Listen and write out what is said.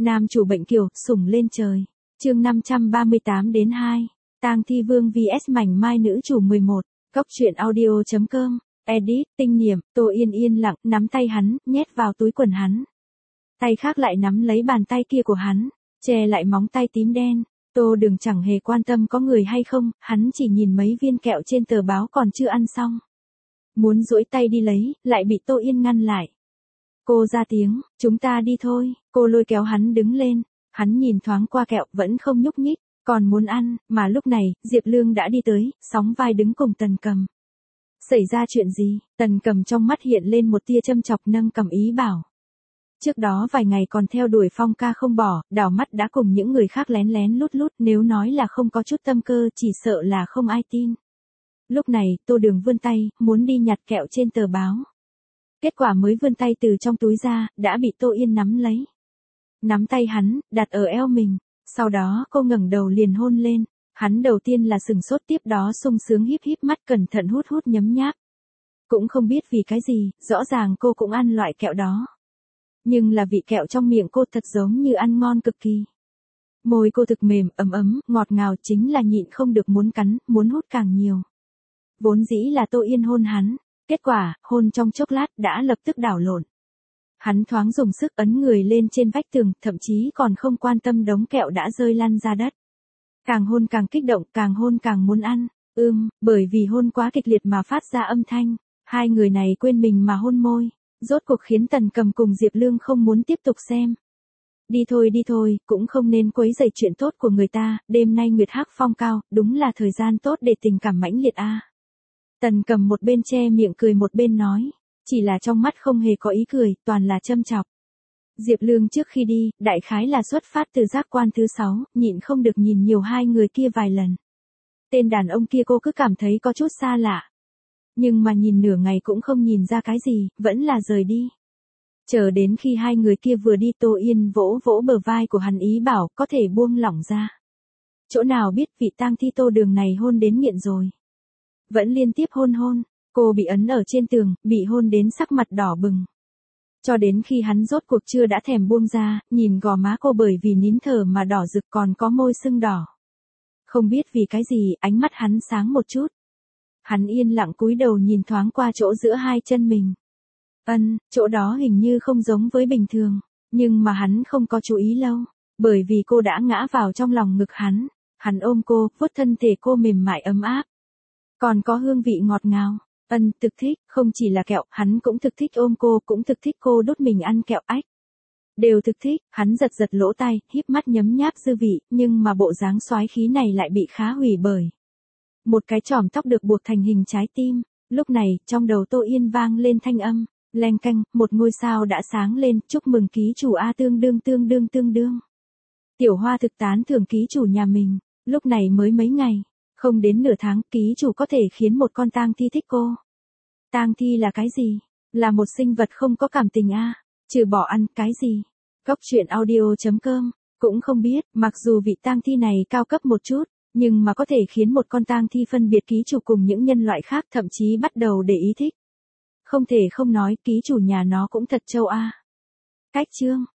Nam chủ bệnh kiều, sủng lên trời. Chương 538 đến 2. Tang Thi Vương vs mảnh mai nữ chủ 11. Cốc truyện audio.com. Edit, tinh niệm, Tô Yên yên lặng, nắm tay hắn, nhét vào túi quần hắn. Tay khác lại nắm lấy bàn tay kia của hắn, che lại móng tay tím đen. Tô Đường chẳng hề quan tâm có người hay không, hắn chỉ nhìn mấy viên kẹo trên tờ báo còn chưa ăn xong. Muốn duỗi tay đi lấy, lại bị Tô Yên ngăn lại. Cô ra tiếng, chúng ta đi thôi, cô lôi kéo hắn đứng lên. Hắn nhìn thoáng qua kẹo vẫn không nhúc nhích, còn muốn ăn, mà lúc này, Diệp Lương đã đi tới, sóng vai đứng cùng Tần Cầm. Xảy ra chuyện gì? Tần Cầm trong mắt hiện lên một tia châm chọc, nâng cầm ý bảo. Trước đó vài ngày còn theo đuổi Phong ca không bỏ, đảo mắt đã cùng những người khác lén lén lút lút, nếu nói là không có chút tâm cơ chỉ sợ là không ai tin. Lúc này, Tô Đường vươn tay, muốn đi nhặt kẹo trên tờ báo. Kết quả mới vươn tay từ trong túi ra, đã bị Tô Yên nắm lấy. Nắm tay hắn, đặt ở eo mình, sau đó cô ngẩng đầu liền hôn lên. Hắn đầu tiên là sừng sốt, tiếp đó sung sướng híp híp mắt cẩn thận hút hút nhấm nháp. Cũng không biết vì cái gì, rõ ràng cô cũng ăn loại kẹo đó. Nhưng là vị kẹo trong miệng cô thật giống như ăn ngon cực kỳ. Môi cô thực mềm, ấm ấm, ngọt ngào, chính là nhịn không được muốn cắn, muốn hút càng nhiều. Vốn dĩ là Tô Yên hôn hắn, kết quả, hôn trong chốc lát đã lập tức đảo lộn. Hắn thoáng dùng sức ấn người lên trên vách tường, thậm chí còn không quan tâm đống kẹo đã rơi lăn ra đất. Càng hôn càng kích động, càng hôn càng muốn ăn. Bởi vì hôn quá kịch liệt mà phát ra âm thanh. Hai người này quên mình mà hôn môi. Rốt cuộc khiến Tần Cầm cùng Diệp Lương không muốn tiếp tục xem. Đi thôi, cũng không nên quấy rầy chuyện tốt của người ta. Đêm nay nguyệt hắc phong cao, đúng là thời gian tốt để tình cảm mãnh liệt a. Tần Cầm một bên che miệng cười một bên nói. Chỉ là trong mắt không hề có ý cười, toàn là châm chọc. Diệp Lương trước khi đi, đại khái là xuất phát từ giác quan thứ 6, nhịn không được nhìn nhiều hai người kia vài lần. Tên đàn ông kia cô cứ cảm thấy có chút xa lạ. Nhưng mà nhìn nửa ngày cũng không nhìn ra cái gì, vẫn là rời đi. Chờ đến khi hai người kia vừa đi, Tô Yên vỗ vỗ bờ vai của hắn ý bảo có thể buông lỏng ra. Chỗ nào biết vị Tang Thi Tô Đường này hôn đến nghiện rồi. Vẫn liên tiếp hôn. Cô bị ấn ở trên tường, bị hôn đến sắc mặt đỏ bừng. Cho đến khi hắn rốt cuộc chưa đã thèm buông ra, nhìn gò má cô bởi vì nín thở mà đỏ rực, còn có môi sưng đỏ. Không biết vì cái gì, ánh mắt hắn sáng một chút. Hắn yên lặng cúi đầu nhìn thoáng qua chỗ giữa hai chân mình. Chỗ đó hình như không giống với bình thường, nhưng mà hắn không có chú ý lâu, bởi vì cô đã ngã vào trong lòng ngực hắn. Hắn ôm cô, vuốt thân thể cô mềm mại ấm áp. Còn có hương vị ngọt ngào. Thực thích, không chỉ là kẹo, hắn cũng thực thích ôm cô, cũng thực thích cô đút mình ăn kẹo ách. Đều thực thích, hắn giật lỗ tai, híp mắt nhấm nháp dư vị, nhưng mà bộ dáng soái khí này lại bị khá hủy bởi một cái chòm tóc được buộc thành hình trái tim. Lúc này, trong đầu Tô Yên vang lên thanh âm, leng canh, một ngôi sao đã sáng lên, chúc mừng ký chủ A tương đương. Tiểu Hoa thực tán thưởng ký chủ nhà mình, lúc này mới mấy ngày. Không đến nửa tháng, ký chủ có thể khiến một con tang thi thích cô. Tang thi là cái gì? Là một sinh vật không có cảm tình a, trừ bỏ ăn, cái gì? Cốc truyện audio.com, cũng không biết, mặc dù vị tang thi này cao cấp một chút, nhưng mà có thể khiến một con tang thi phân biệt ký chủ cùng những nhân loại khác, thậm chí bắt đầu để ý thích. Không thể không nói, ký chủ nhà nó cũng thật trâu a. Cách chương